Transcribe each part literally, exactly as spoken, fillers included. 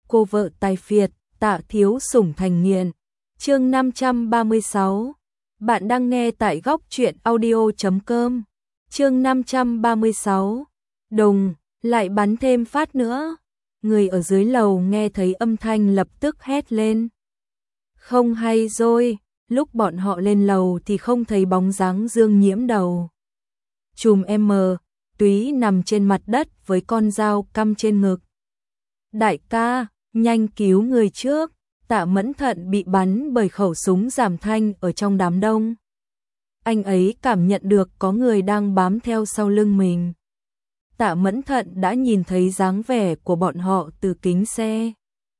cô vợ tài phiệt, Tạ thiếu sủng thành nghiện. Chương năm trăm ba mươi sáu. Bạn đang nghe tại góc truyện audio chấm com. Chương năm trăm ba mươi sáu. Đùng, lại bắn thêm phát nữa. Người ở dưới lầu nghe thấy âm thanh lập tức hét lên. Không hay rồi, lúc bọn họ lên lầu thì không thấy bóng dáng Dương Nhiễm đâu. Chùm M, Túy nằm trên mặt đất với con dao cắm trên ngực. Đại ca, nhanh cứu người trước. Tạ Mẫn Thận bị bắn bởi khẩu súng giảm thanh ở trong đám đông. Anh ấy cảm nhận được có người đang bám theo sau lưng mình. Tạ Mẫn Thận đã nhìn thấy dáng vẻ của bọn họ từ kính xe.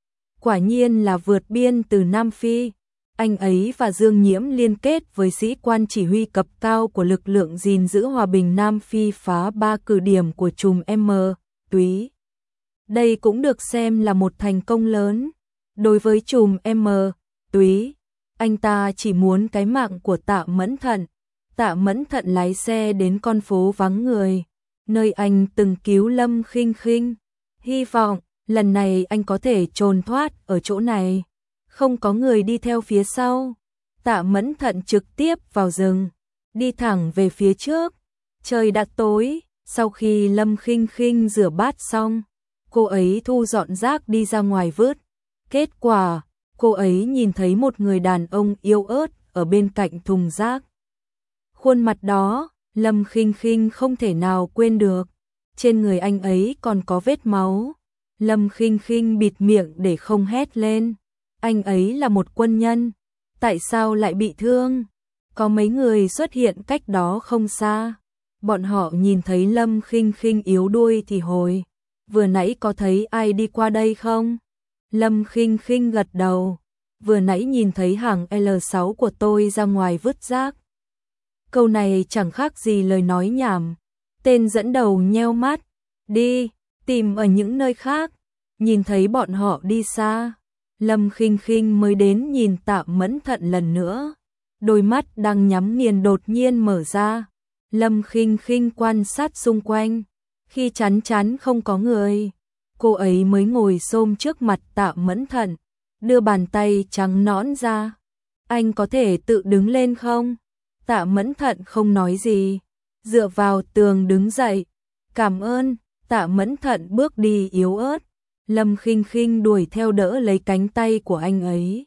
Quả nhiên là vượt biên từ Nam Phi. Anh ấy và Dương Nhiễm liên kết với sĩ quan chỉ huy cấp cao của lực lượng gìn giữ hòa bình Nam Phi phá ba cứ điểm của chùm M, Túy. Đây cũng được xem là một thành công lớn. Đối với chùm M, Túy, anh ta chỉ muốn cái mạng của Tạ Mẫn Thận. Tạ Mẫn Thận lái xe đến con phố vắng người, nơi anh từng cứu Lâm Khinh Khinh. Hy vọng lần này anh có thể trốn thoát ở chỗ này, không có người đi theo phía sau. Tạ Mẫn Thận trực tiếp vào rừng, đi thẳng về phía trước. Trời đã tối, sau khi Lâm Khinh Khinh rửa bát xong, cô ấy thu dọn rác đi ra ngoài vứt. Kết quả, cô ấy nhìn thấy một người đàn ông yếu ớt ở bên cạnh thùng rác. Khuôn mặt đó, Lâm Khinh Khinh không thể nào quên được. Trên người anh ấy còn có vết máu. Lâm Khinh Khinh bịt miệng để không hét lên. Anh ấy là một quân nhân. Tại sao lại bị thương? Có mấy người xuất hiện cách đó không xa. Bọn họ nhìn thấy Lâm Khinh Khinh yếu đuôi thì hồi. Vừa nãy có thấy ai đi qua đây không? Lâm Khinh Khinh gật đầu. Vừa nãy nhìn thấy hàng L sáu của tôi ra ngoài vứt rác. Câu này chẳng khác gì lời nói nhảm. Tên dẫn đầu nheo mắt. Đi, tìm ở những nơi khác. Nhìn thấy bọn họ đi xa, Lâm Khinh Khinh mới đến nhìn Tạ Mẫn Thận lần nữa. Đôi mắt đang nhắm nghiền đột nhiên mở ra. Lâm Khinh Khinh quan sát xung quanh. Khi chắn chắn không có người, cô ấy mới ngồi xổm trước mặt Tạ Mẫn Thận, đưa bàn tay trắng nõn ra. Anh có thể tự đứng lên không? Tạ Mẫn Thận không nói gì, dựa vào tường đứng dậy. Cảm ơn. Tạ Mẫn Thận bước đi yếu ớt. Lâm Khinh Khinh đuổi theo đỡ lấy cánh tay của anh ấy.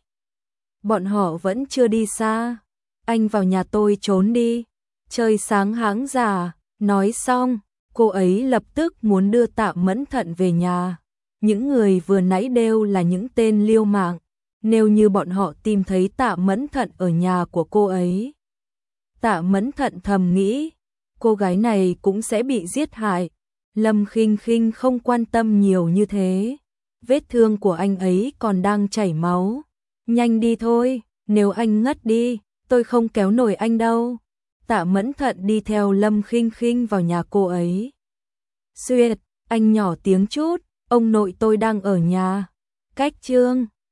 Bọn họ vẫn chưa đi xa. Anh vào nhà tôi trốn đi. Trời sáng háng già. Nói xong, cô ấy lập tức muốn đưa Tạ Mẫn Thận về nhà. Những người vừa nãy đều là những tên liêu mạng. Nếu như bọn họ tìm thấy Tạ Mẫn Thận ở nhà của cô ấy, Tạ Mẫn Thận thầm nghĩ, cô gái này cũng sẽ bị giết hại. Lâm Khinh Khinh không quan tâm nhiều như thế. Vết thương của anh ấy còn đang chảy máu. Nhanh đi thôi, nếu anh ngất đi, tôi không kéo nổi anh đâu. Tạ Mẫn Thận đi theo Lâm Khinh Khinh vào nhà cô ấy. Xuyệt, anh nhỏ tiếng chút, ông nội tôi đang ở nhà. Cách chương